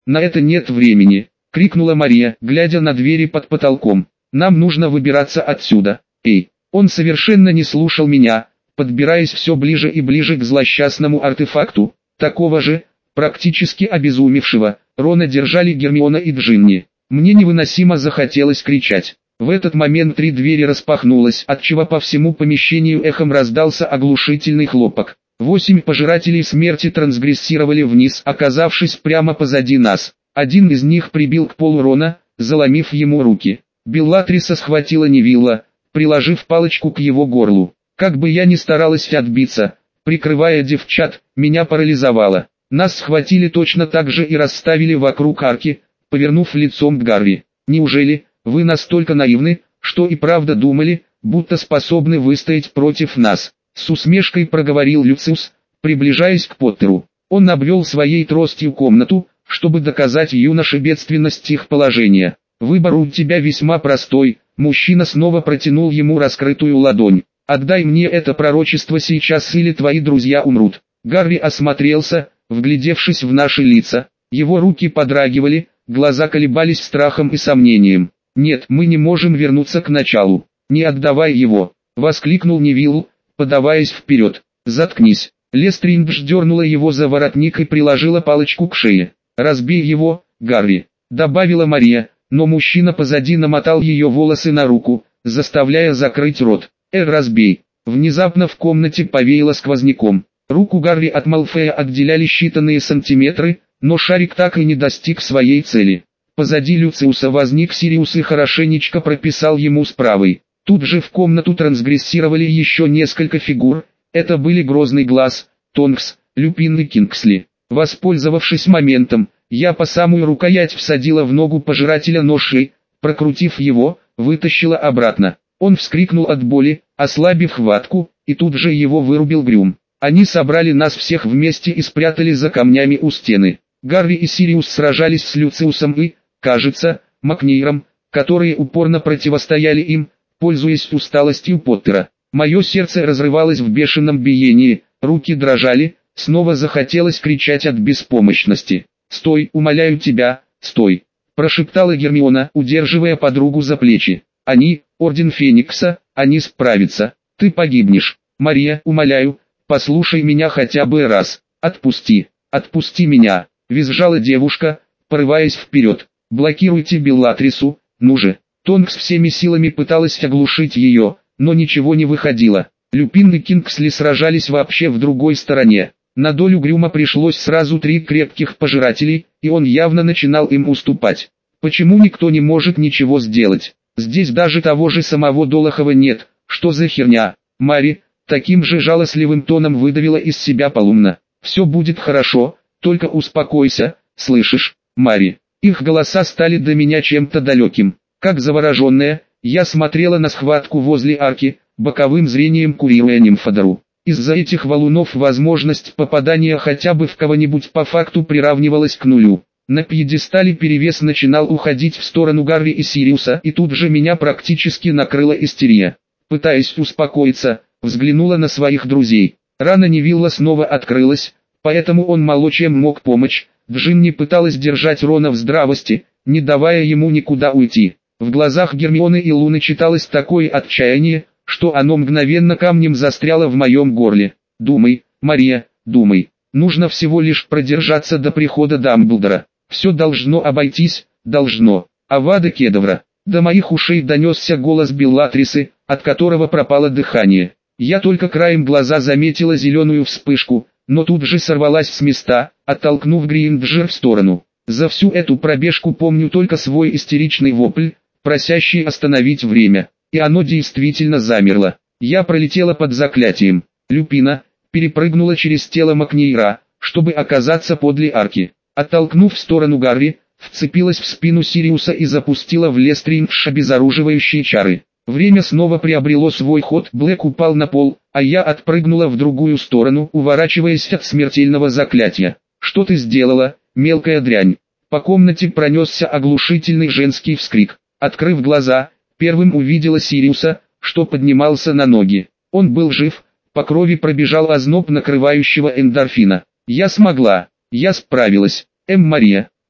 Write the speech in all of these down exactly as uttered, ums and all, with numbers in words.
На это нет времени, крикнула Мария, глядя на двери под потолком. Нам нужно выбираться отсюда. Эй, он совершенно не слушал меня, подбираясь все ближе и ближе к злосчастному артефакту. Такого же, практически обезумевшего, Рона держали Гермиона и Джинни. Мне невыносимо захотелось кричать. В этот момент три двери распахнулась, отчего по всему помещению эхом раздался оглушительный хлопок. Восемь пожирателей смерти трансгрессировали вниз, оказавшись прямо позади нас. Один из них прибил к полу Рона, заломив ему руки. Беллатриса схватила Невилла, приложив палочку к его горлу. Как бы я ни старалась отбиться, прикрывая девчат, меня парализовало. Нас схватили точно так же и расставили вокруг арки, повернув лицом к Гарри. Неужели вы настолько наивны, что и правда думали, будто способны выстоять против нас? С усмешкой проговорил Люциус, приближаясь к Поттеру. Он обвел своей тростью комнату, чтобы доказать юноше бедственность их положения. Выбор у тебя весьма простой. Мужчина снова протянул ему раскрытую ладонь. Отдай мне это пророчество сейчас, или твои друзья умрут. Гарри осмотрелся, вглядевшись в наши лица. Его руки подрагивали, глаза колебались страхом и сомнением. «Нет, мы не можем вернуться к началу. Не отдавай его!» — воскликнул Невилл, подаваясь вперед. «Заткнись!» Лестридж дернула его за воротник и приложила палочку к шее. «Разбей его, Гарри!» — добавила Мария, но мужчина позади намотал ее волосы на руку, заставляя закрыть рот. «Эр, разбей!» Внезапно в комнате повеяло сквозняком. Руку Гарри от Малфоя отделяли считанные сантиметры, но шарик так и не достиг своей цели. Позади Люциуса возник Сириус и хорошенечко прописал ему с правой. Тут же в комнату трансгрессировали еще несколько фигур. Это были Грозный Глаз, Тонкс, Люпин и Кингсли. Воспользовавшись моментом, я по самую рукоять всадила в ногу пожирателя нож и, прокрутив его, вытащила обратно. Он вскрикнул от боли, ослабив хватку, и тут же его вырубил Грюм. Они собрали нас всех вместе и спрятали за камнями у стены. Гарри и Сириус сражались с Люциусом и, кажется, Макниром, которые упорно противостояли им, пользуясь усталостью Поттера. Мое сердце разрывалось в бешеном биении, руки дрожали, снова захотелось кричать от беспомощности. «Стой, умоляю тебя, стой!» – прошептала Гермиона, удерживая подругу за плечи. «Они, Орден Феникса, они справятся, ты погибнешь. Мария, умоляю, послушай меня хотя бы раз, отпусти, отпусти меня!» – визжала девушка, порываясь вперед. «Блокируйте Беллатрису, ну же!» Тонкс всеми силами пыталась оглушить ее, но ничего не выходило. Люпин и Кингсли сражались вообще в другой стороне. На долю Грюма пришлось сразу три крепких пожирателей, и он явно начинал им уступать. Почему никто не может ничего сделать? Здесь даже того же самого Долохова нет. Что за херня? Мари, таким же жалостливым тоном выдавила из себя Полумна. Все будет хорошо, только успокойся, слышишь, Мари? Их голоса стали до меня чем-то далеким. Как завороженная, я смотрела на схватку возле арки, боковым зрением курируя Нимфодору. Из-за этих валунов возможность попадания хотя бы в кого-нибудь по факту приравнивалась к нулю. На пьедестале перевес начинал уходить в сторону Гарри и Сириуса, и тут же меня практически накрыла истерия. Пытаясь успокоиться, взглянула на своих друзей. Рана Невилла снова открылась, поэтому он мало чем мог помочь. Джинни пыталась держать Рона в здравости, не давая ему никуда уйти. В глазах Гермионы и Луны читалось такое отчаяние, что оно мгновенно камнем застряло в моем горле. «Думай, Мария, думай. Нужно всего лишь продержаться до прихода Дамблдора. Все должно обойтись, должно». Авада Кедавра. До моих ушей донесся голос Беллатрисы, от которого пропало дыхание. Я только краем глаза заметила зеленую вспышку, но тут же сорвалась с места, оттолкнув Гринджер в сторону. За всю эту пробежку помню только свой истеричный вопль, просящий остановить время. И оно действительно замерло. Я пролетела под заклятием Люпина, перепрыгнула через тело Макнейра, чтобы оказаться подле арки. Оттолкнув в сторону Гарри, вцепилась в спину Сириуса и запустила в Лестридж обезоруживающие чары. Время снова приобрело свой ход, Блэк упал на пол, а я отпрыгнула в другую сторону, уворачиваясь от смертельного заклятия. «Что ты сделала, мелкая дрянь?» По комнате пронесся оглушительный женский вскрик. Открыв глаза, первым увидела Сириуса, что поднимался на ноги. Он был жив, по крови пробежал озноб накрывающего эндорфина. «Я смогла, я справилась, Эм Мария,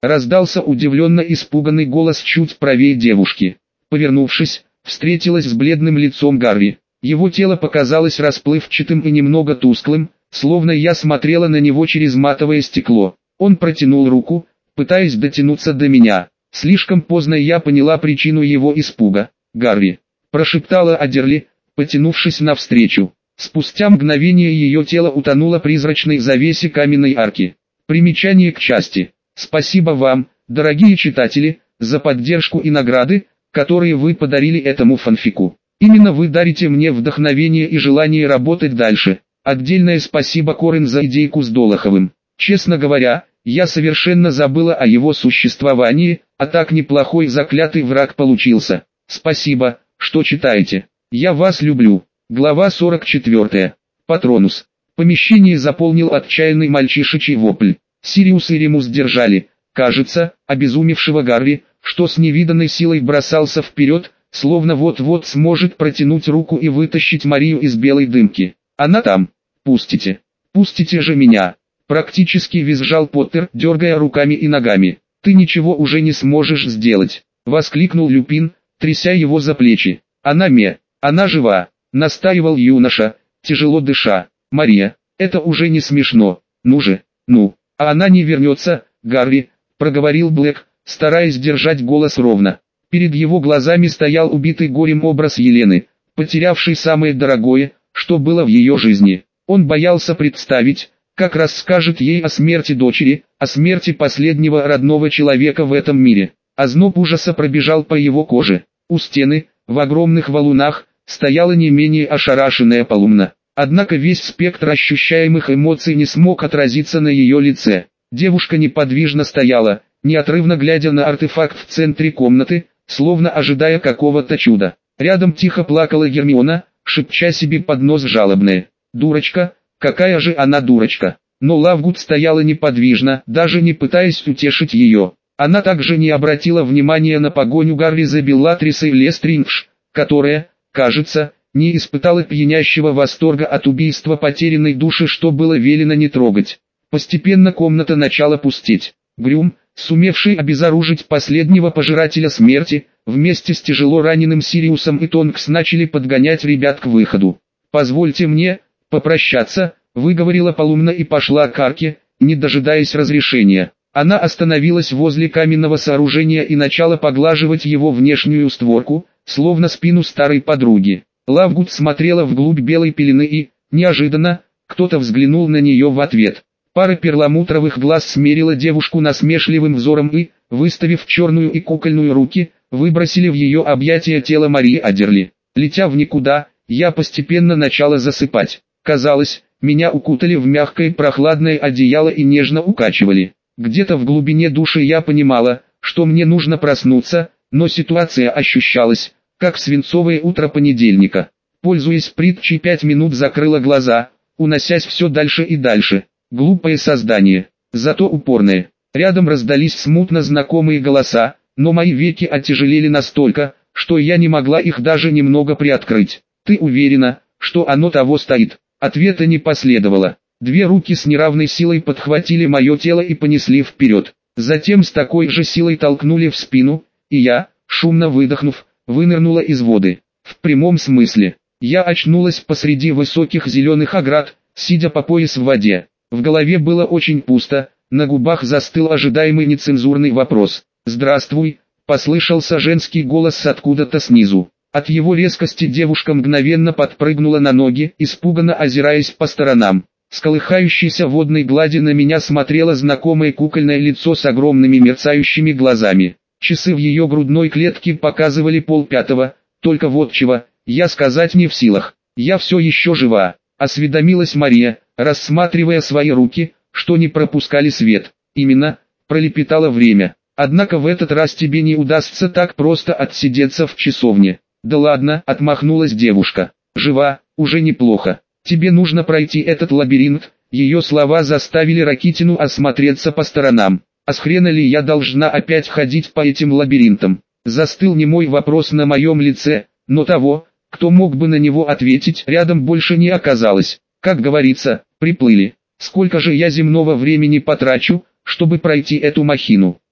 Раздался удивленно испуганный голос чуть правее девушки. Повернувшись, встретилась с бледным лицом Гарри. Его тело показалось расплывчатым и немного тусклым, словно я смотрела на него через матовое стекло. Он протянул руку, пытаясь дотянуться до меня. Слишком поздно я поняла причину его испуга. «Гарри», – прошептала Адерли, потянувшись навстречу. Спустя мгновение ее тело утонуло в призрачной завесе каменной арки. Примечание к части. Спасибо вам, дорогие читатели, за поддержку и награды, которые вы подарили этому фанфику. Именно вы дарите мне вдохновение и желание работать дальше. Отдельное спасибо Корен за идейку с Долоховым. Честно говоря, я совершенно забыла о его существовании, а так неплохой заклятый враг получился. Спасибо, что читаете. Я вас люблю. Глава сорок четвёртая. Патронус. Помещение заполнил отчаянный мальчишечий вопль. Сириус и Ремус держали, кажется, обезумевшего Гарри, что с невиданной силой бросался вперед, словно вот-вот сможет протянуть руку и вытащить Марию из белой дымки. Она там. Пустите. Пустите же меня. Практически визжал Поттер, дергая руками и ногами. Ты ничего уже не сможешь сделать. Воскликнул Люпин, тряся его за плечи. Она ме. Она жива. Настаивал юноша, тяжело дыша. Мария, это уже не смешно. Ну же, ну. А она не вернется, Гарри, проговорил Блэк, стараясь держать голос ровно. Перед его глазами стоял убитый горем образ Елены, потерявшей самое дорогое, что было в ее жизни. Он боялся представить, как расскажет ей о смерти дочери, о смерти последнего родного человека в этом мире. Озноб ужаса пробежал по его коже. У стены, в огромных валунах, стояла не менее ошарашенная Полумна. Однако весь спектр ощущаемых эмоций не смог отразиться на ее лице. Девушка неподвижно стояла, неотрывно глядя на артефакт в центре комнаты, словно ожидая какого-то чуда. Рядом тихо плакала Гермиона, шепча себе под нос жалобное. «Дурочка, какая же она дурочка!» Но Лавгуд стояла неподвижно, даже не пытаясь утешить ее. Она также не обратила внимания на погоню Гарри за Беллатрисой Лестриндж, которая, кажется, не испытала пьянящего восторга от убийства потерянной души, что было велено не трогать. Постепенно комната начала пустеть. Грюм, сумевший обезоружить последнего пожирателя смерти, вместе с тяжело раненым Сириусом и Тонкс начали подгонять ребят к выходу. «Позвольте мне попрощаться», — выговорила Полумна и пошла к арке, не дожидаясь разрешения. Она остановилась возле каменного сооружения и начала поглаживать его внешнюю створку, словно спину старой подруги. Лавгуд смотрела вглубь белой пелены и, неожиданно, кто-то взглянул на нее в ответ. Пара перламутровых глаз смерила девушку насмешливым взором и, выставив черную и кукольную руки, выбросили в ее объятия тело Марии Адерли. Летя в никуда, я постепенно начала засыпать. Казалось, меня укутали в мягкое прохладное одеяло и нежно укачивали. Где-то в глубине души я понимала, что мне нужно проснуться, но ситуация ощущалась, как свинцовое утро понедельника. Пользуясь притчей, пять минут закрыла глаза, уносясь все дальше и дальше. Глупое создание, зато упорное. Рядом раздались смутно знакомые голоса, но мои веки оттяжелели настолько, что я не могла их даже немного приоткрыть. «Ты уверена, что оно того стоит?» Ответа не последовало. Две руки с неравной силой подхватили мое тело и понесли вперед. Затем с такой же силой толкнули в спину, и я, шумно выдохнув, вынырнула из воды. В прямом смысле. Я очнулась посреди высоких зеленых оград, сидя по пояс в воде. В голове было очень пусто, на губах застыл ожидаемый нецензурный вопрос. «Здравствуй», — послышался женский голос откуда-то снизу. От его резкости девушка мгновенно подпрыгнула на ноги, испуганно озираясь по сторонам. С колыхающейся водной глади на меня смотрело знакомое кукольное лицо с огромными мерцающими глазами. Часы в ее грудной клетке показывали полпятого, только вот чего, я сказать не в силах. «Я все еще жива», — осведомилась Мария, рассматривая свои руки, что не пропускали свет. «Именно», — пролепетало время. «Однако в этот раз тебе не удастся так просто отсидеться в часовне». «Да ладно», — отмахнулась девушка. «Жива, уже неплохо. Тебе нужно пройти этот лабиринт». Ее слова заставили Ракитину осмотреться по сторонам. «А с хрена ли я должна опять ходить по этим лабиринтам?» Застыл немой вопрос на моем лице, но того, кто мог бы на него ответить, рядом больше не оказалось. Как говорится, приплыли. Сколько же я земного времени потрачу, чтобы пройти эту махину?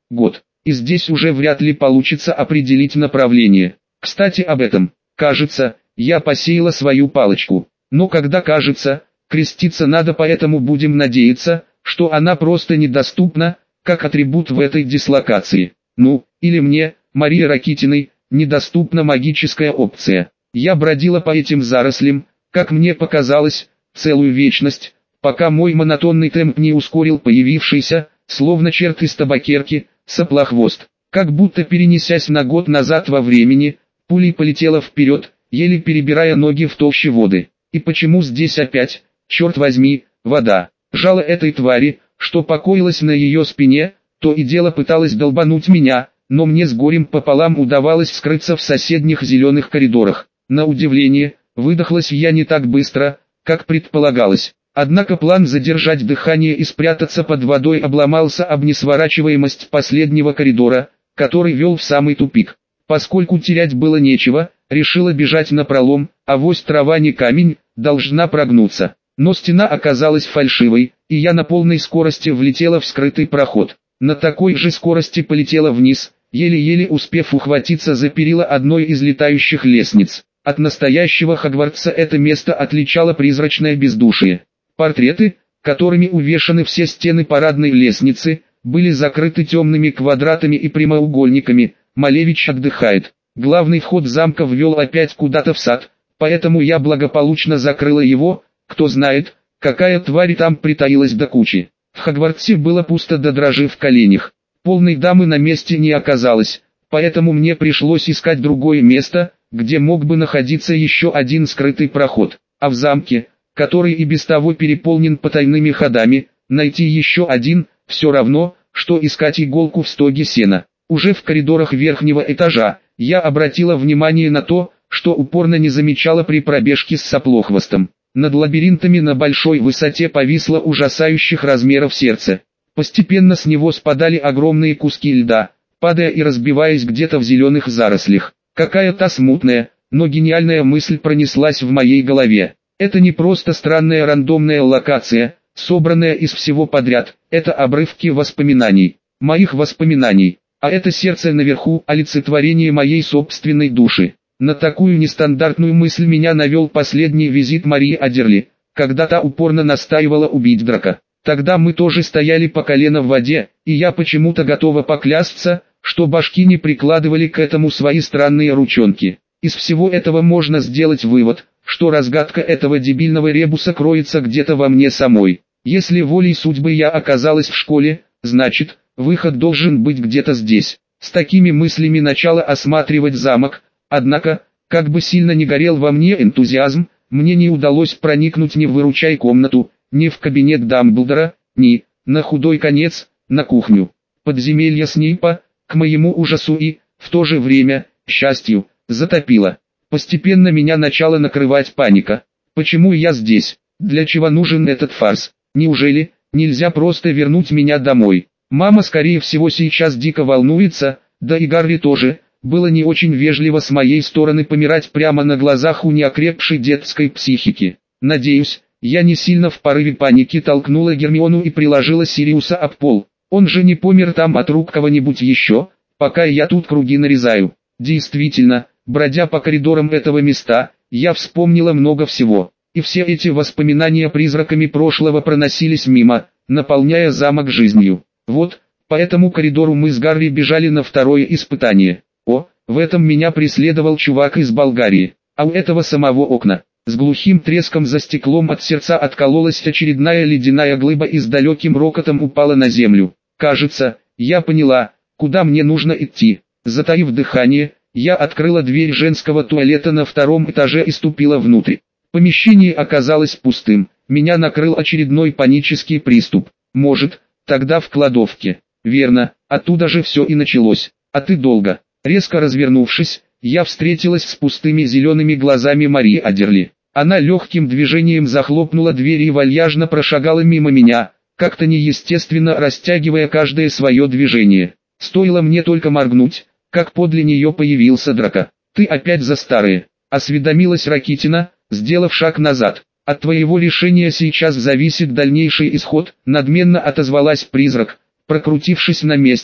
год. И здесь уже вряд ли получится определить направление. Кстати об этом. Кажется, я посеяла свою палочку. Но когда кажется, креститься надо, поэтому будем надеяться, что она просто недоступна, как атрибут в этой дислокации. Ну, или мне, Марии Ракитиной, недоступна магическая опция. Я бродила по этим зарослям, как мне показалось, целую вечность, пока мой монотонный темп не ускорил появившийся, словно черт из табакерки, соплохвост. Как будто перенесясь на год назад во времени, пулей полетела вперед, еле перебирая ноги в толще воды. И почему здесь опять, черт возьми, вода? Жало этой твари, что покоилась на ее спине, то и дело пыталась долбануть меня, но мне с горем пополам удавалось скрыться в соседних зеленых коридорах. На удивление, выдохлась я не так быстро, как предполагалось. Однако план задержать дыхание и спрятаться под водой обломался об несворачиваемость последнего коридора, который вел в самый тупик. Поскольку терять было нечего, решила бежать напролом, авось трава не камень, должна прогнуться. Но стена оказалась фальшивой, и я на полной скорости влетела в скрытый проход. На такой же скорости полетела вниз, еле-еле успев ухватиться за перила одной из летающих лестниц. От настоящего Хогвартса это место отличало призрачное бездушие. Портреты, которыми увешаны все стены парадной лестницы, были закрыты темными квадратами и прямоугольниками. Малевич отдыхает. Главный вход замка ввел опять куда-то в сад, поэтому я благополучно закрыла его. Кто знает, какая тварь там притаилась до кучи. В Хогвартсе было пусто до дрожи в коленях. Полной дамы на месте не оказалось, поэтому мне пришлось искать другое место, где мог бы находиться еще один скрытый проход. А в замке, который и без того переполнен потайными ходами, найти еще один, все равно, что искать иголку в стоге сена. Уже в коридорах верхнего этажа, я обратила внимание на то, что упорно не замечала при пробежке с соплохвостом. Над лабиринтами на большой высоте повисло ужасающих размеров сердце. Постепенно с него спадали огромные куски льда, падая и разбиваясь где-то в зеленых зарослях. Какая-то смутная, но гениальная мысль пронеслась в моей голове. Это не просто странная рандомная локация, собранная из всего подряд, это обрывки воспоминаний, моих воспоминаний. А это сердце наверху, олицетворение моей собственной души. На такую нестандартную мысль меня навел последний визит Марии Адерли, когда та упорно настаивала убить Драко. Тогда мы тоже стояли по колено в воде, и я почему-то готова поклясться, что башки не прикладывали к этому свои странные ручонки. Из всего этого можно сделать вывод, что разгадка этого дебильного ребуса кроется где-то во мне самой. Если волей судьбы я оказалась в школе, значит, выход должен быть где-то здесь. С такими мыслями начала осматривать замок, однако, как бы сильно ни горел во мне энтузиазм, мне не удалось проникнуть ни в выручай-комнату, ни в кабинет Дамблдора, ни, на худой конец, на кухню. Подземелье Снейпа, к моему ужасу и, в то же время, счастью, затопило. Постепенно меня начала накрывать паника. Почему я здесь? Для чего нужен этот фарс? Неужели нельзя просто вернуть меня домой? Мама скорее всего сейчас дико волнуется, да и Гарри тоже. Было не очень вежливо с моей стороны помирать прямо на глазах у неокрепшей детской психики. Надеюсь, я не сильно в порыве паники толкнула Гермиону и приложила Сириуса об пол. Он же не помер там от рук кого-нибудь еще, пока я тут круги нарезаю. Действительно, бродя по коридорам этого места, я вспомнила много всего. И все эти воспоминания призраками прошлого проносились мимо, наполняя замок жизнью. Вот, по этому коридору мы с Гарри бежали на второе испытание. О, в этом меня преследовал чувак из Болгарии, а у этого самого окна. С глухим треском за стеклом от сердца откололась очередная ледяная глыба и с далеким рокотом упала на землю. Кажется, я поняла, куда мне нужно идти. Затаив дыхание, я открыла дверь женского туалета на втором этаже и ступила внутрь. Помещение оказалось пустым, меня накрыл очередной панический приступ. Может, тогда в кладовке. Верно, оттуда же все и началось. А ты долго. Резко развернувшись, я встретилась с пустыми зелеными глазами Марии Адерли. Она легким движением захлопнула дверь и вальяжно прошагала мимо меня, как-то неестественно растягивая каждое свое движение. Стоило мне только моргнуть, как подле нее появился Драко. «Ты опять за старое», — осведомилась Ракитина, сделав шаг назад. «От твоего решения сейчас зависит дальнейший исход», — надменно отозвалась призрак, прокрутившись на месте,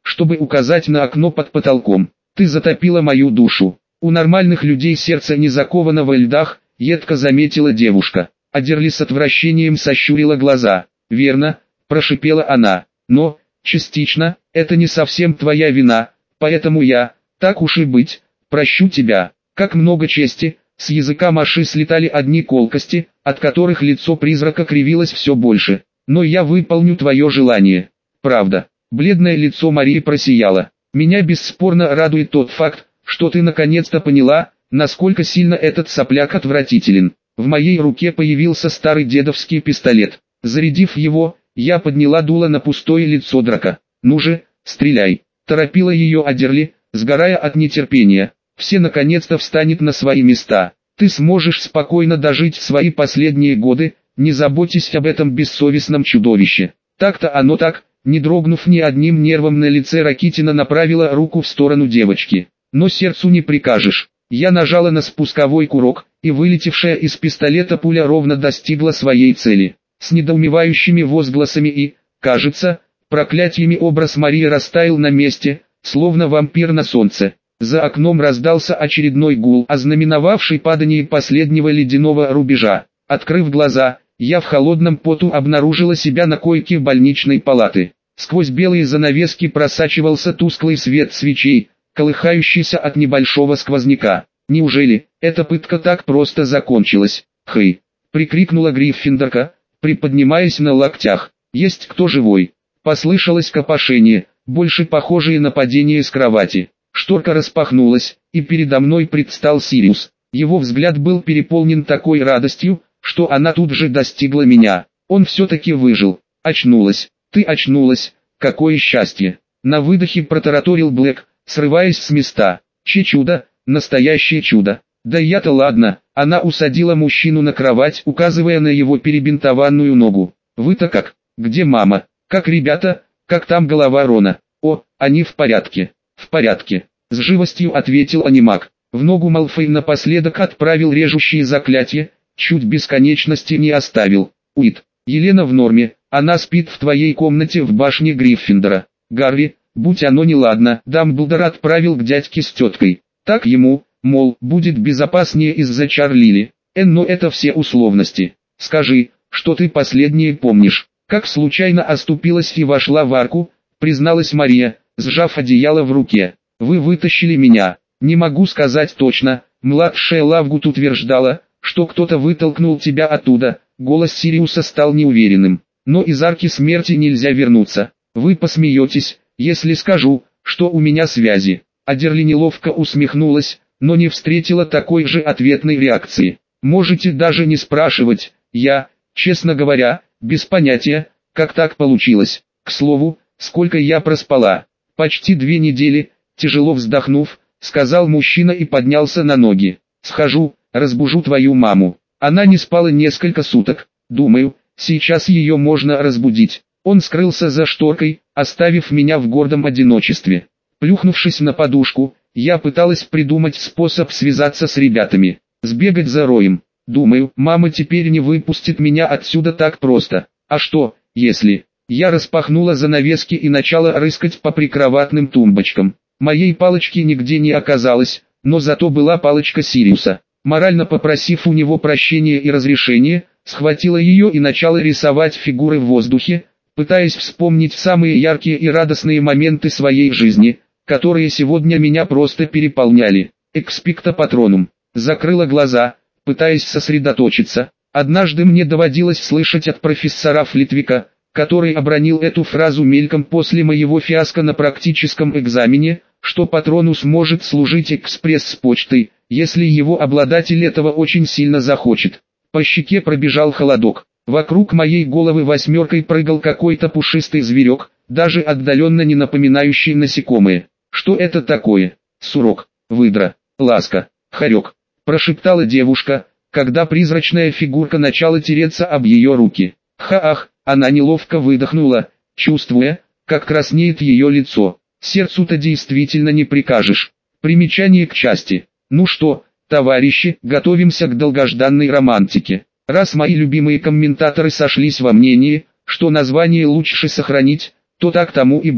чтобы указать на окно под потолком. Ты затопила мою душу. У нормальных людей сердце не заковано во льдах, едко заметила девушка. Адерли с отвращением сощурила глаза. Верно, прошипела она, но, частично, это не совсем твоя вина, поэтому я, так уж и быть, прощу тебя. Как много чести. С языка Маши слетали одни колкости, от которых лицо призрака кривилось все больше. Но я выполню твое желание. Правда. Бледное лицо Марии просияло. Меня бесспорно радует тот факт, что ты наконец-то поняла, насколько сильно этот сопляк отвратителен. В моей руке появился старый дедовский пистолет. Зарядив его, я подняла дуло на пустое лицо Драка. Ну же, стреляй. Торопила ее Адерли, сгорая от нетерпения. Все наконец-то встанет на свои места. Ты сможешь спокойно дожить свои последние годы, не заботьтесь об этом бессовестном чудовище. Так-то оно так, не дрогнув ни одним нервом на лице Ракитина направила руку в сторону девочки. Но сердцу не прикажешь. Я нажала на спусковой курок, и вылетевшая из пистолета пуля ровно достигла своей цели. С недоумевающими возгласами и, кажется, проклятиями образ Марии растаял на месте, словно вампир на солнце. За окном раздался очередной гул, ознаменовавший падение последнего ледяного рубежа. Открыв глаза, я в холодном поту обнаружила себя на койке больничной палаты. Сквозь белые занавески просачивался тусклый свет свечей, колыхающийся от небольшого сквозняка. Неужели эта пытка так просто закончилась? «Хэй!» — прикрикнула Гриффиндорка, приподнимаясь на локтях. «Есть кто живой?» Послышалось копошение, больше похожее на падение с кровати. Шторка распахнулась, и передо мной предстал Сириус. Его взгляд был переполнен такой радостью, что она тут же достигла меня. Он все-таки выжил. Очнулась. Ты очнулась. Какое счастье. На выдохе протараторил Блэк, срываясь с места. Че чудо, настоящее чудо. Да я-то ладно. Она усадила мужчину на кровать, указывая на его перебинтованную ногу. Вы-то как? Где мама? Как ребята? Как там голова Рона? О, они в порядке. В порядке. С живостью ответил анимак. В ногу Малфой напоследок отправил режущие заклятия, чуть бесконечности не оставил. Уит, Елена в норме, она спит в твоей комнате в башне Гриффиндора. Гарри, будь оно неладно, Дамблдор отправил к дядьке с теткой. Так ему, мол, будет безопаснее из-за Чарлили. Эн, но это все условности. Скажи, что ты последнее помнишь. Как случайно оступилась и вошла в арку, призналась Мария, сжав одеяло в руке. Вы вытащили меня. Не могу сказать точно. Младшая Лавгут утверждала, что кто-то вытолкнул тебя оттуда. Голос Сириуса стал неуверенным. Но из арки смерти нельзя вернуться. Вы посмеетесь, если скажу, что у меня связи. Адерли неловко усмехнулась, но не встретила такой же ответной реакции. Можете даже не спрашивать. Я, честно говоря, без понятия, как так получилось. К слову, сколько я проспала. Почти две недели, тяжело вздохнув, сказал мужчина и поднялся на ноги. Схожу, разбужу твою маму. Она не спала несколько суток, думаю, сейчас ее можно разбудить. Он скрылся за шторкой, оставив меня в гордом одиночестве. Плюхнувшись на подушку, я пыталась придумать способ связаться с ребятами, сбегать за Роем. Думаю, мама теперь не выпустит меня отсюда так просто. А что, если... Я распахнула занавески и начала рыскать по прикроватным тумбочкам. Моей палочки нигде не оказалось, но зато была палочка Сириуса. Морально попросив у него прощения и разрешения, схватила ее и начала рисовать фигуры в воздухе, пытаясь вспомнить самые яркие и радостные моменты своей жизни, которые сегодня меня просто переполняли. Экспекто патронум. Закрыла глаза, пытаясь сосредоточиться. Однажды мне доводилось слышать от профессора Флитвика, который обронил эту фразу мельком после моего фиаско на практическом экзамене, что патронус может служить экспресс-почтой, если его обладатель этого очень сильно захочет. По щеке пробежал холодок. Вокруг моей головы восьмеркой прыгал какой-то пушистый зверек, даже отдаленно не напоминающий насекомые. Что это такое? Сурок, выдра, ласка, хорек, прошептала девушка, когда призрачная фигурка начала тереться об ее руки. Ха-ах! Она неловко выдохнула, чувствуя, как краснеет ее лицо. Сердцу-то действительно не прикажешь. Примечание к части. Ну что, товарищи, готовимся к долгожданной романтике. Раз мои любимые комментаторы сошлись во мнении, что название лучше сохранить, то так тому и быть.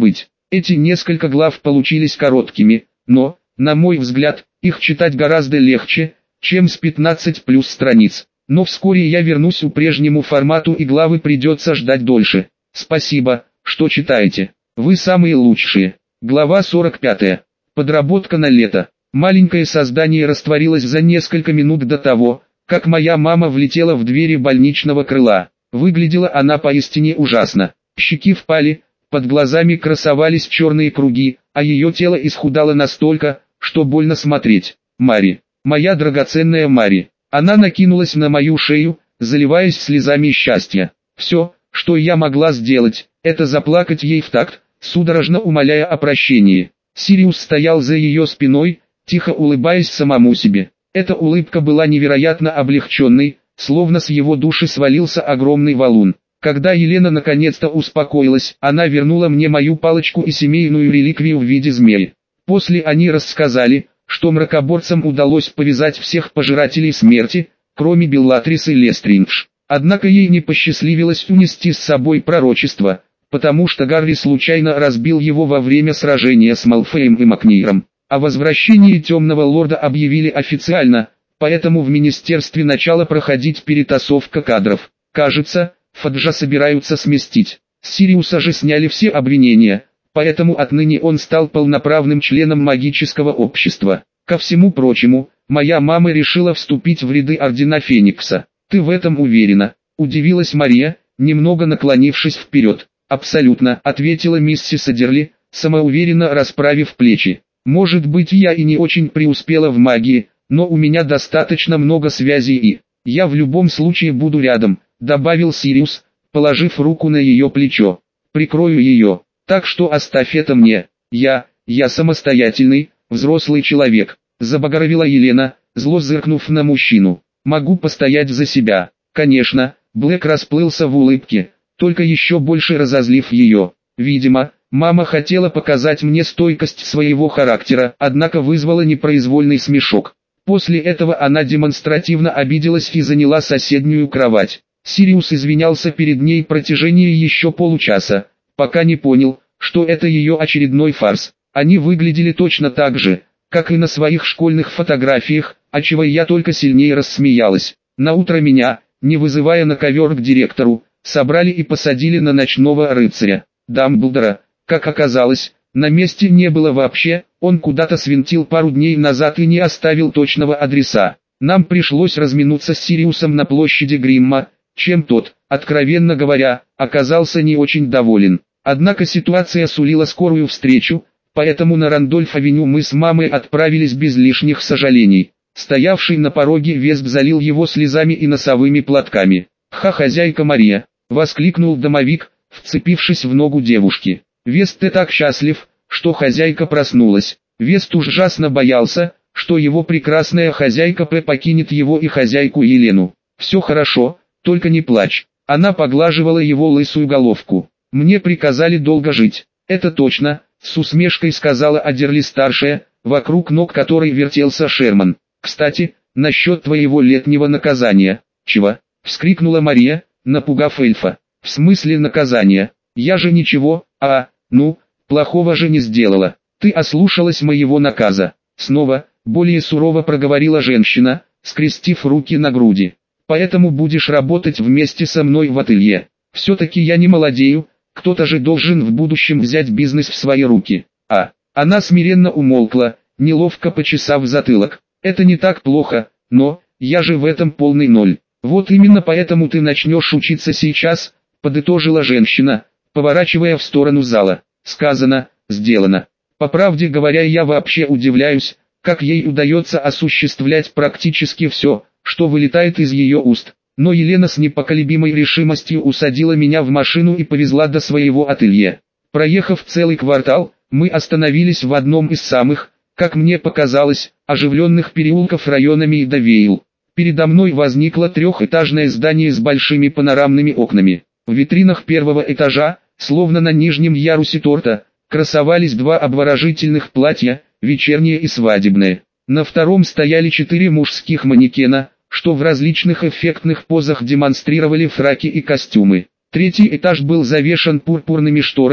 Эти несколько глав получились короткими, но, на мой взгляд, их читать гораздо легче, чем с пятнадцати плюс страниц. Но вскоре я вернусь к прежнему формату и главы придется ждать дольше. Спасибо, что читаете. Вы самые лучшие. Глава сорок пятая. Подработка на лето. Маленькое создание растворилось за несколько минут до того, как моя мама влетела в двери больничного крыла. Выглядела она поистине ужасно. Щеки впали, под глазами красовались черные круги, а ее тело исхудало настолько, что больно смотреть. Мари, моя драгоценная Мари. Она накинулась на мою шею, заливаясь слезами счастья. Все, что я могла сделать, это заплакать ей в такт, судорожно умоляя о прощении. Сириус стоял за ее спиной, тихо улыбаясь самому себе. Эта улыбка была невероятно облегченной, словно с его души свалился огромный валун. Когда Елена наконец-то успокоилась, она вернула мне мою палочку и семейную реликвию в виде змеи. После они рассказали, что мракоборцам удалось повязать всех пожирателей смерти, кроме Беллатрис и Лестриндж. Однако ей не посчастливилось унести с собой пророчество, потому что Гарри случайно разбил его во время сражения с Малфоем и Макниром. О возвращении Темного Лорда объявили официально, поэтому в министерстве начала проходить перетасовка кадров. Кажется, Фаджа собираются сместить. С Сириуса же сняли все обвинения, поэтому отныне он стал полноправным членом магического общества. Ко всему прочему, моя мама решила вступить в ряды Ордена Феникса. «Ты в этом уверена?» – удивилась Мария, немного наклонившись вперед. «Абсолютно», – ответила миссис Адерли, самоуверенно расправив плечи. «Может быть, я и не очень преуспела в магии, но у меня достаточно много связей и я в любом случае буду рядом», – добавил Сириус, положив руку на ее плечо. «Прикрою ее, так что оставь это мне. Я, я самостоятельный, взрослый человек», – забагровила Елена, зло зыркнув на мужчину. «Могу постоять за себя». Конечно, Блэк расплылся в улыбке, только еще больше разозлив ее. Видимо, мама хотела показать мне стойкость своего характера, однако вызвала непроизвольный смешок. После этого она демонстративно обиделась и заняла соседнюю кровать. Сириус извинялся перед ней в протяжении еще получаса, пока не понял, что это ее очередной фарс. Они выглядели точно так же, как и на своих школьных фотографиях, отчего я только сильнее рассмеялась. Наутро меня, не вызывая на ковер к директору, собрали и посадили на ночного рыцаря. Дамблдора, как оказалось, на месте не было вообще, он куда-то свинтил пару дней назад и не оставил точного адреса. Нам пришлось разминуться с Сириусом на площади Гримма, чем тот, откровенно говоря, оказался не очень доволен. Однако ситуация сулила скорую встречу, поэтому на Рандольф-авеню мы с мамой отправились без лишних сожалений. Стоявший на пороге Весп залил его слезами и носовыми платками. «Ха, хозяйка Мария!» — воскликнул домовик, вцепившись в ногу девушки. Вест и так счастлив, что хозяйка проснулась. Вест ужасно боялся, что его прекрасная хозяйка П покинет его и хозяйку Елену. «Все хорошо, только не плачь». Она поглаживала его лысую головку. «Мне приказали долго жить». «Это точно», — с усмешкой сказала Адерли-старшая, вокруг ног которой вертелся Шерман. «Кстати, насчет твоего летнего наказания». «Чего?» — вскрикнула Мария, напугав эльфа. «В смысле наказания? Я же ничего, а, ну, плохого же не сделала. Ты ослушалась моего наказа». Снова, более сурово проговорила женщина, скрестив руки на груди. «Поэтому будешь работать вместе со мной в ателье. Все-таки я не молодею, кто-то же должен в будущем взять бизнес в свои руки». А, она смиренно умолкла, неловко почесав затылок. «Это не так плохо, но, я же в этом полный ноль». «Вот именно поэтому ты начнешь учиться сейчас», — подытожила женщина, поворачивая в сторону зала. Сказано, сделано. По правде говоря, я вообще удивляюсь, как ей удается осуществлять практически все, что вылетает из ее уст. Но Елена с непоколебимой решимостью усадила меня в машину и повезла до своего ателье. Проехав целый квартал, мы остановились в одном из самых, как мне показалось, оживленных переулков района Мейдавейл. Передо мной возникло трехэтажное здание с большими панорамными окнами. В витринах первого этажа, словно на нижнем ярусе торта, красовались два обворожительных платья, вечернее и свадебное. На втором стояли четыре мужских манекена, что в различных эффектных позах демонстрировали фраки и костюмы. Третий этаж был завешан пурпурными шторами,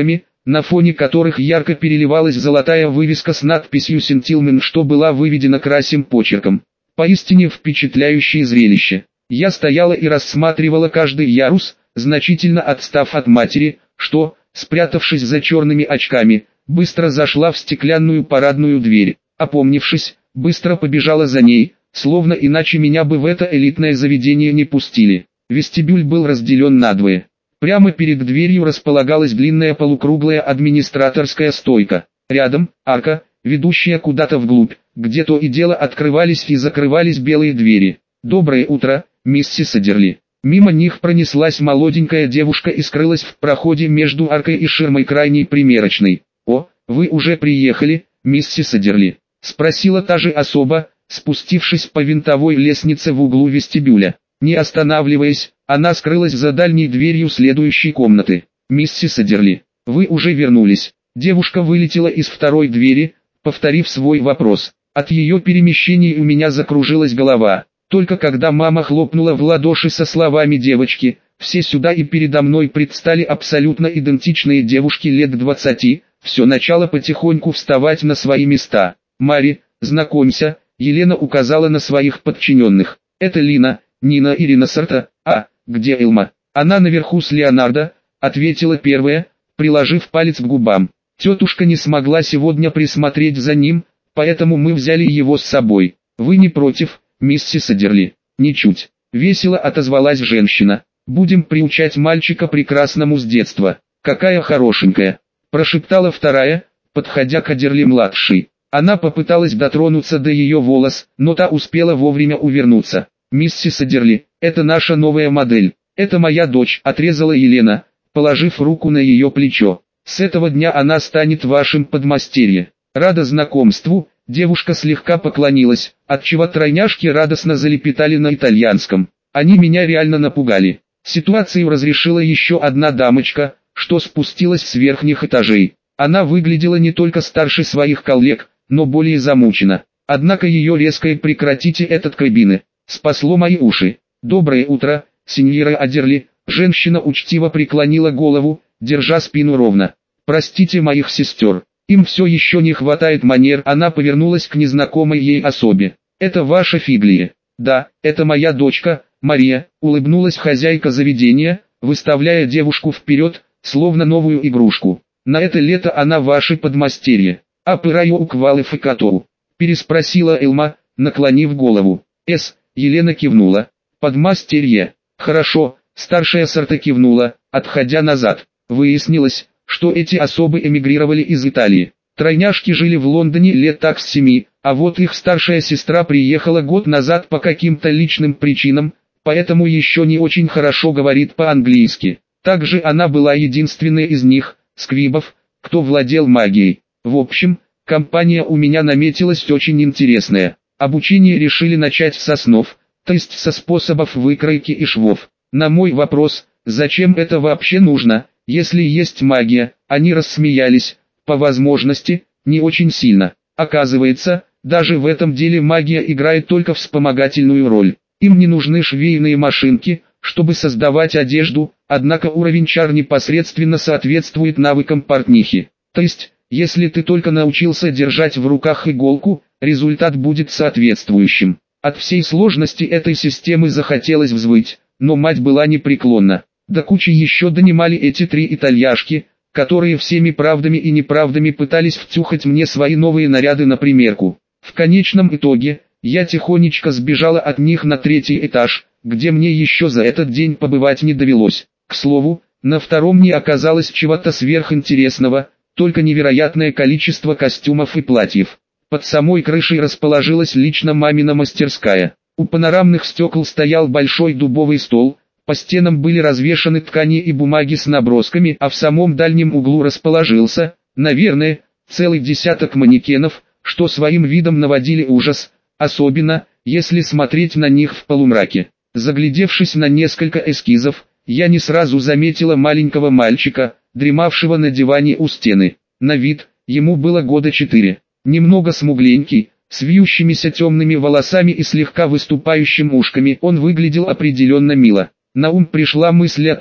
на фоне которых ярко переливалась золотая вывеска с надписью «Сентилмен», что была выведена красным почерком. Поистине впечатляющее зрелище. Я стояла и рассматривала каждый ярус, значительно отстав от матери, что, спрятавшись за черными очками, быстро зашла в стеклянную парадную дверь. Опомнившись, быстро побежала за ней, словно иначе меня бы в это элитное заведение не пустили. Вестибюль был разделен надвое. Прямо перед дверью располагалась длинная полукруглая администраторская стойка. Рядом – арка, ведущая куда-то вглубь, где то и дело открывались и закрывались белые двери. «Доброе утро, миссис Адерли». Мимо них пронеслась молоденькая девушка и скрылась в проходе между аркой и ширмой крайней примерочной. «О, вы уже приехали, миссис Адерли?» – спросила та же особа, спустившись по винтовой лестнице в углу вестибюля. Не останавливаясь, она скрылась за дальней дверью следующей комнаты. «Миссис Адерли, вы уже вернулись». Девушка вылетела из второй двери, повторив свой вопрос. От ее перемещений у меня закружилась голова. Только когда мама хлопнула в ладоши со словами «девочки», все сюда и передо мной предстали абсолютно идентичные девушки лет двадцати, все начало потихоньку вставать на свои места. «Мари, знакомься», Елена указала на своих подчиненных. «Это Лина, Нина и Ринасарта. А, где Элма?» «Она наверху с Леонардо», ответила первая, приложив палец к губам. «Тетушка не смогла сегодня присмотреть за ним, поэтому мы взяли его с собой. Вы не против, миссис Адерли?» «Ничуть», — весело отозвалась женщина. «Будем приучать мальчика прекрасному с детства». «Какая хорошенькая», — прошептала вторая, подходя к Адерли-младшей. Она попыталась дотронуться до ее волос, но та успела вовремя увернуться. «Миссис Адерли, это наша новая модель. Это моя дочь», — отрезала Елена, положив руку на ее плечо. «С этого дня она станет вашим подмастерье». «Рада знакомству», — девушка слегка поклонилась, отчего тройняшки радостно залепетали на итальянском. Они меня реально напугали. Ситуацию разрешила еще одна дамочка, что спустилась с верхних этажей. Она выглядела не только старше своих коллег, но более замучена. Однако ее резкое «прекратите этот кабины» спасло мои уши. «Доброе утро, сеньора Адерли», женщина учтиво преклонила голову, держа спину ровно. «Простите моих сестер, им все еще не хватает манер». Она повернулась к незнакомой ей особе. «Это ваша Фиглия?» «Да, это моя дочка, Мария», улыбнулась хозяйка заведения, выставляя девушку вперед, словно новую игрушку. «На это лето она ваше подмастерье». «А пыраю у квалификатоу?» переспросила Элма, наклонив голову. «С», Елена кивнула. «Подмастерье». «Хорошо», старшая Сарта кивнула, отходя назад. Выяснилось, что эти особы эмигрировали из Италии. Тройняшки жили в Лондоне лет так с семи, а вот их старшая сестра приехала год назад по каким-то личным причинам, поэтому еще не очень хорошо говорит по-английски. Также она была единственной из них, сквибов, кто владел магией. В общем, компания у меня наметилась очень интересная. Обучение решили начать с основ, то есть со способов выкройки и швов. На мой вопрос, зачем это вообще нужно, если есть магия, они рассмеялись, по возможности, не очень сильно. Оказывается, даже в этом деле магия играет только вспомогательную роль. Им не нужны швейные машинки, чтобы создавать одежду, однако уровень чар непосредственно соответствует навыкам портнихи. То есть, если ты только научился держать в руках иголку, результат будет соответствующим. От всей сложности этой системы захотелось взвыть, но мать была непреклонна. До кучи еще донимали эти три итальяшки, которые всеми правдами и неправдами пытались втюхать мне свои новые наряды на примерку. В конечном итоге, я тихонечко сбежала от них на третий этаж, где мне еще за этот день побывать не довелось. К слову, на втором не оказалось чего-то сверхинтересного, только невероятное количество костюмов и платьев. Под самой крышей расположилась лично мамина мастерская. У панорамных стекол стоял большой дубовый стол, по стенам были развешаны ткани и бумаги с набросками, а в самом дальнем углу расположился, наверное, целый десяток манекенов, что своим видом наводили ужас, особенно, если смотреть на них в полумраке. Заглядевшись на несколько эскизов, я не сразу заметила маленького мальчика, дремавшего на диване у стены. На вид, ему было года четыре. Немного смугленький, с вьющимися темными волосами и слегка выступающим ушками, он выглядел определенно мило. На ум пришла мысль о том,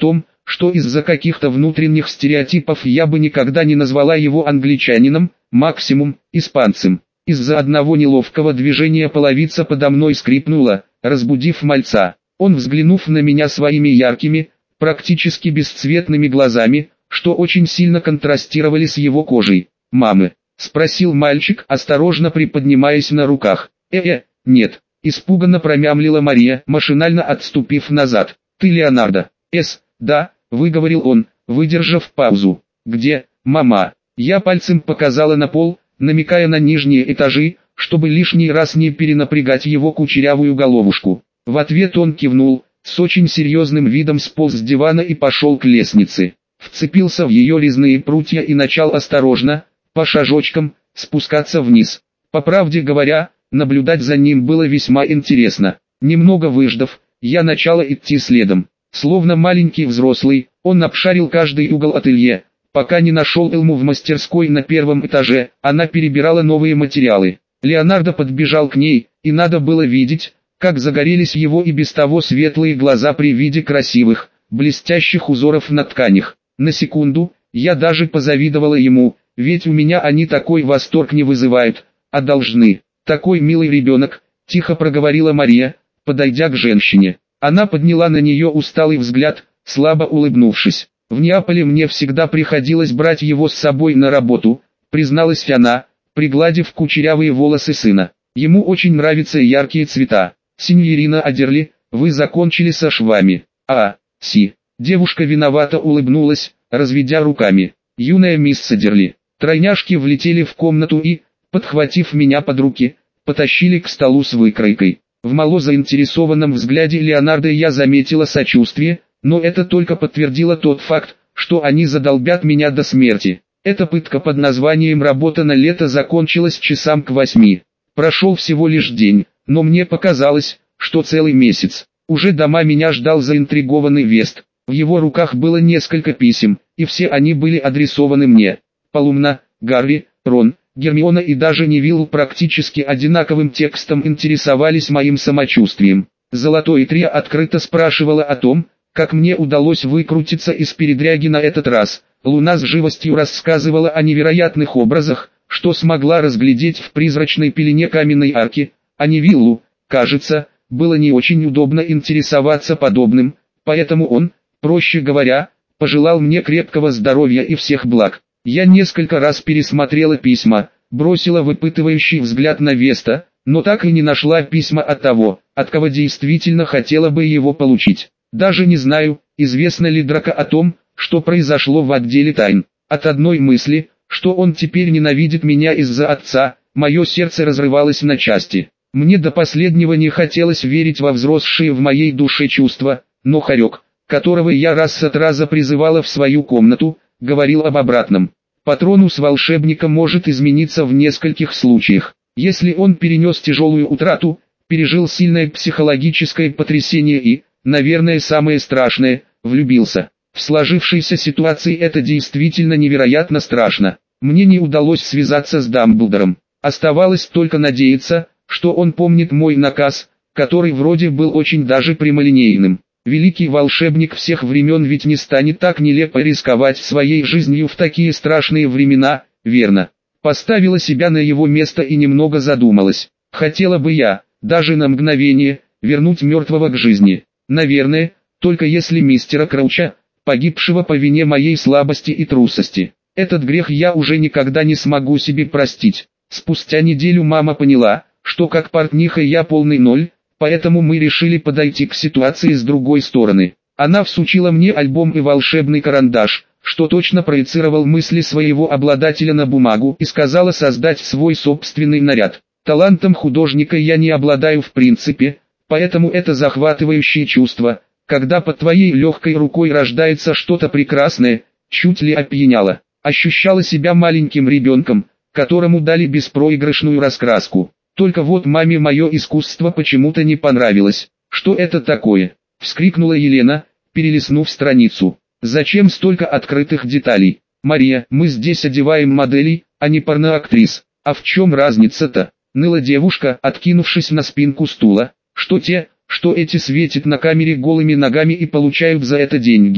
что из-за каких-то внутренних стереотипов я бы никогда не назвала его англичанином, максимум, испанцем. Из-за одного неловкого движения половица подо мной скрипнула, разбудив мальца. Он, взглянув на меня своими яркими, практически бесцветными глазами, что очень сильно контрастировали с его кожей. «Мамы?» — спросил мальчик, осторожно приподнимаясь на руках. «Э-э, нет», — испуганно промямлила Мария, машинально отступив назад. «Ты Леонардо?» «С, да», — выговорил он, выдержав паузу. «Где, мама?» Я пальцем показала на пол, намекая на нижние этажи, чтобы лишний раз не перенапрягать его кучерявую головушку. В ответ он кивнул, с очень серьезным видом сполз с дивана и пошел к лестнице. Вцепился в ее резные прутья и начал осторожно, по шажочкам, спускаться вниз. По правде говоря, наблюдать за ним было весьма интересно. Немного выждав, я начала идти следом. Словно маленький взрослый, он обшарил каждый угол ателье, пока не нашел Эльму в мастерской на первом этаже. Она перебирала новые материалы. Леонардо подбежал к ней, и надо было видеть, как загорелись его и без того светлые глаза при виде красивых, блестящих узоров на тканях. На секунду, я даже позавидовала ему, ведь у меня они такой восторг не вызывают, а должны. «Такой милый ребенок», — тихо проговорила Мария, подойдя к женщине. Она подняла на нее усталый взгляд, слабо улыбнувшись. «В Неаполе мне всегда приходилось брать его с собой на работу», — призналась она, пригладив кучерявые волосы сына. «Ему очень нравятся яркие цвета. Синьорина Адерли, вы закончили со швами?» «А, си». Девушка виновато улыбнулась, разведя руками. «Юная мисс Адерли». Тройняшки влетели в комнату и, подхватив меня под руки, потащили к столу с выкройкой. В мало заинтересованном взгляде Леонардо я заметила сочувствие, но это только подтвердило тот факт, что они задолбят меня до смерти. Эта пытка под названием «Работа на лето» закончилась часам к восьми. Прошел всего лишь день, но мне показалось, что целый месяц. Уже дома меня ждал заинтригованный Вест. В его руках было несколько писем, и все они были адресованы мне. Полумна, Гарри, Рон, Гермиона и даже Невилл практически одинаковым текстом интересовались моим самочувствием. Золотое трио открыто спрашивало о том, как мне удалось выкрутиться из передряги на этот раз. Луна с живостью рассказывала о невероятных образах, что смогла разглядеть в призрачной пелене каменной арки, а Невиллу, кажется, было не очень удобно интересоваться подобным, поэтому он, проще говоря, пожелал мне крепкого здоровья и всех благ. Я несколько раз пересмотрела письма, бросила выпытывающий взгляд на Веста, но так и не нашла письма от того, от кого действительно хотела бы его получить. Даже не знаю, известно ли Драко о том, что произошло в отделе тайн. От одной мысли, что он теперь ненавидит меня из-за отца, мое сердце разрывалось на части. Мне до последнего не хотелось верить во взросшие в моей душе чувства, но хорек, которого я раз от раза призывала в свою комнату, говорил об обратном. Патронус волшебника может измениться в нескольких случаях. Если он перенес тяжелую утрату, пережил сильное психологическое потрясение и, наверное, самое страшное, влюбился. В сложившейся ситуации это действительно невероятно страшно. Мне не удалось связаться с Дамблдором. Оставалось только надеяться, что он помнит мой наказ, который вроде был очень даже прямолинейным. Великий волшебник всех времен ведь не станет так нелепо рисковать своей жизнью в такие страшные времена, верно? Поставила себя на его место и немного задумалась. Хотела бы я, даже на мгновение, вернуть мертвого к жизни. Наверное, только если мистера Крауча, погибшего по вине моей слабости и трусости. Этот грех я уже никогда не смогу себе простить. Спустя неделю мама поняла, что как портниха я полный ноль, поэтому мы решили подойти к ситуации с другой стороны. Она всучила мне альбом и волшебный карандаш, что точно проецировал мысли своего обладателя на бумагу, и сказала создать свой собственный наряд. Талантом художника я не обладаю в принципе, поэтому это захватывающее чувство, когда под твоей легкой рукой рождается что-то прекрасное, чуть ли опьяняло. Ощущала себя маленьким ребенком, которому дали беспроигрышную раскраску. Только вот маме мое искусство почему-то не понравилось. «Что это такое?» — вскрикнула Елена, перелистнув страницу. «Зачем столько открытых деталей? Мария, мы здесь одеваем моделей, а не порноактрис. А в чем разница-то?» — ныла девушка, откинувшись на спинку стула. «Что те, что эти светят на камере голыми ногами и получают за это деньги.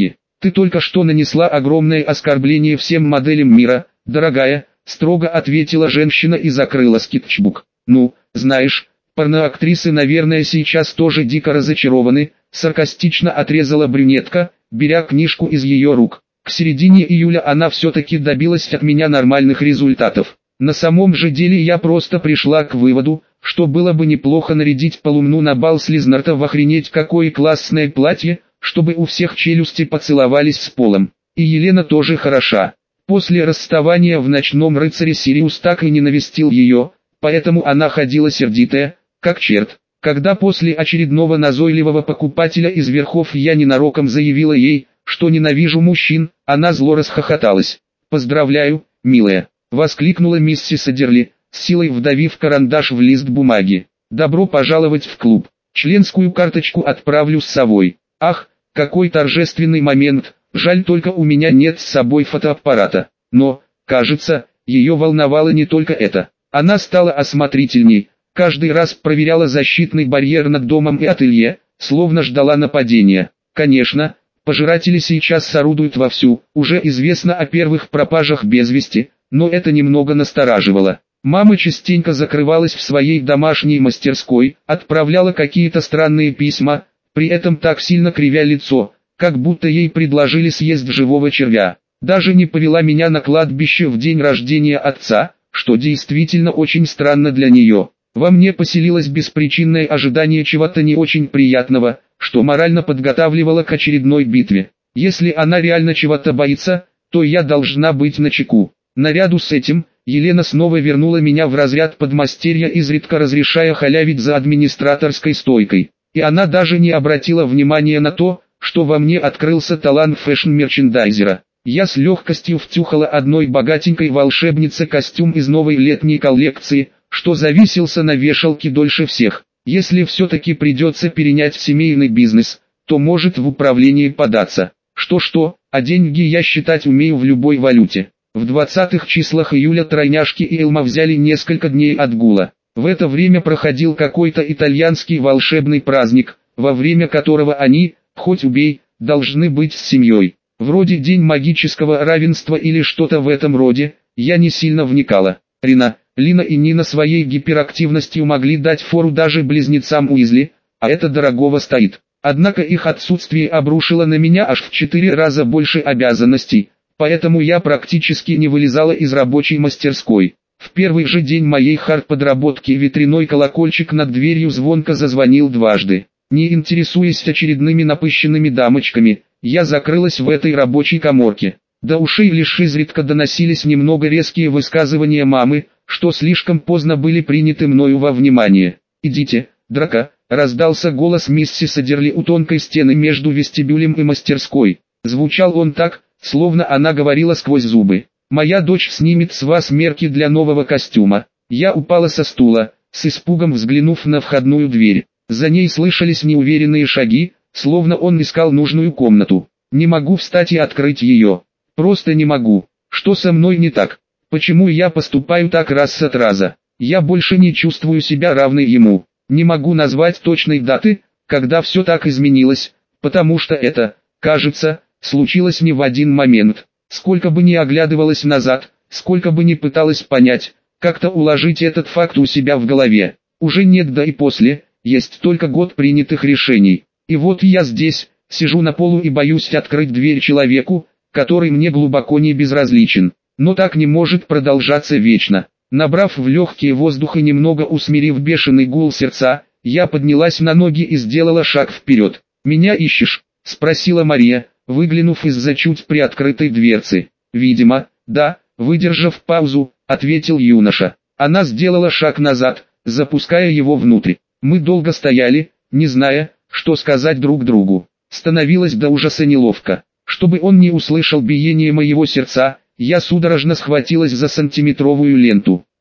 Ты только что нанесла огромное оскорбление всем моделям мира, дорогая, строго ответила женщина и закрыла скетчбук. Ну, знаешь, порноактрисы, наверное, сейчас тоже дико разочарованы, саркастично отрезала брюнетка, беря книжку из ее рук. К середине июля она все-таки добилась от меня нормальных результатов. На самом же деле я просто пришла к выводу, что было бы неплохо нарядить Полумну на бал Слизнарта в охренеть какое классное платье, чтобы у всех челюсти поцеловались с полом. И Елена тоже хороша. После расставания в «Ночном рыцаре» Сириус так и не навестил ее, поэтому она ходила сердитая, как черт. Когда после очередного назойливого покупателя из верхов я ненароком заявила ей, что ненавижу мужчин, она зло расхохоталась. «Поздравляю, милая!» — воскликнула миссис Адерли, с силой вдавив карандаш в лист бумаги. «Добро пожаловать в клуб. Членскую карточку отправлю с совой». Ах, какой торжественный момент, жаль только у меня нет с собой фотоаппарата. Но, кажется, ее волновало не только это. Она стала осмотрительней, каждый раз проверяла защитный барьер над домом и ателье, словно ждала нападения. Конечно, пожиратели сейчас орудуют вовсю, уже известно о первых пропажах без вести, но это немного настораживало. Мама частенько закрывалась в своей домашней мастерской, отправляла какие-то странные письма, при этом так сильно кривя лицо, как будто ей предложили съесть живого червя. Даже не повела меня на кладбище в день рождения отца, что действительно очень странно для нее. Во мне поселилось беспричинное ожидание чего-то не очень приятного, что морально подготавливало к очередной битве. Если она реально чего-то боится, то я должна быть начеку. Наряду с этим, Елена снова вернула меня в разряд подмастерья, изредка разрешая халявить за администраторской стойкой. И она даже не обратила внимания на то, что во мне открылся талант фэшн-мерчендайзера. Я с легкостью втюхала одной богатенькой волшебнице костюм из новой летней коллекции, что зависелся на вешалке дольше всех. Если все-таки придется перенять семейный бизнес, то может в управление податься. Что-что, а деньги я считать умею в любой валюте. В двадцатых числах июля тройняшки и Элма взяли несколько дней отгула. В это время проходил какой-то итальянский волшебный праздник, во время которого они, хоть убей, должны быть с семьей. Вроде День магического равенства или что-то в этом роде, я не сильно вникала. Рина, Лина и Нина своей гиперактивностью могли дать фору даже близнецам Уизли, а это дорогого стоит. Однако их отсутствие обрушило на меня аж в четыре раза больше обязанностей, поэтому я практически не вылезала из рабочей мастерской. В первый же день моей хард-подработки ветряной колокольчик над дверью звонко зазвонил дважды. Не интересуясь очередными напыщенными дамочками, я закрылась в этой рабочей каморке. До ушей лишь изредка доносились немного резкие высказывания мамы, что слишком поздно были приняты мною во внимание. «Идите, драка!» — раздался голос миссис Адерли у тонкой стены между вестибюлем и мастерской. Звучал он так, словно она говорила сквозь зубы. «Моя дочь снимет с вас мерки для нового костюма». Я упала со стула, с испугом взглянув на входную дверь. За ней слышались неуверенные шаги, словно он искал нужную комнату. Не могу встать и открыть ее. Просто не могу. Что со мной не так? Почему я поступаю так раз от раза? Я больше не чувствую себя равной ему. Не могу назвать точной даты, когда все так изменилось, потому что это, кажется, случилось не в один момент. Сколько бы ни оглядывалась назад, сколько бы ни пыталась понять, как-то уложить этот факт у себя в голове. Уже нет да и после, есть только год принятых решений. И вот я здесь, сижу на полу и боюсь открыть дверь человеку, который мне глубоко не безразличен. Но так не может продолжаться вечно. Набрав в легкие воздух и немного усмирив бешеный гул сердца, я поднялась на ноги и сделала шаг вперед. «Меня ищешь?» — спросила Мария, выглянув из-за чуть приоткрытой дверцы. «Видимо, да», — выдержав паузу, ответил юноша. Она сделала шаг назад, запуская его внутрь. Мы долго стояли, не зная, что сказать друг другу. Становилось до ужаса неловко. Чтобы он не услышал биение моего сердца, я судорожно схватилась за сантиметровую ленту.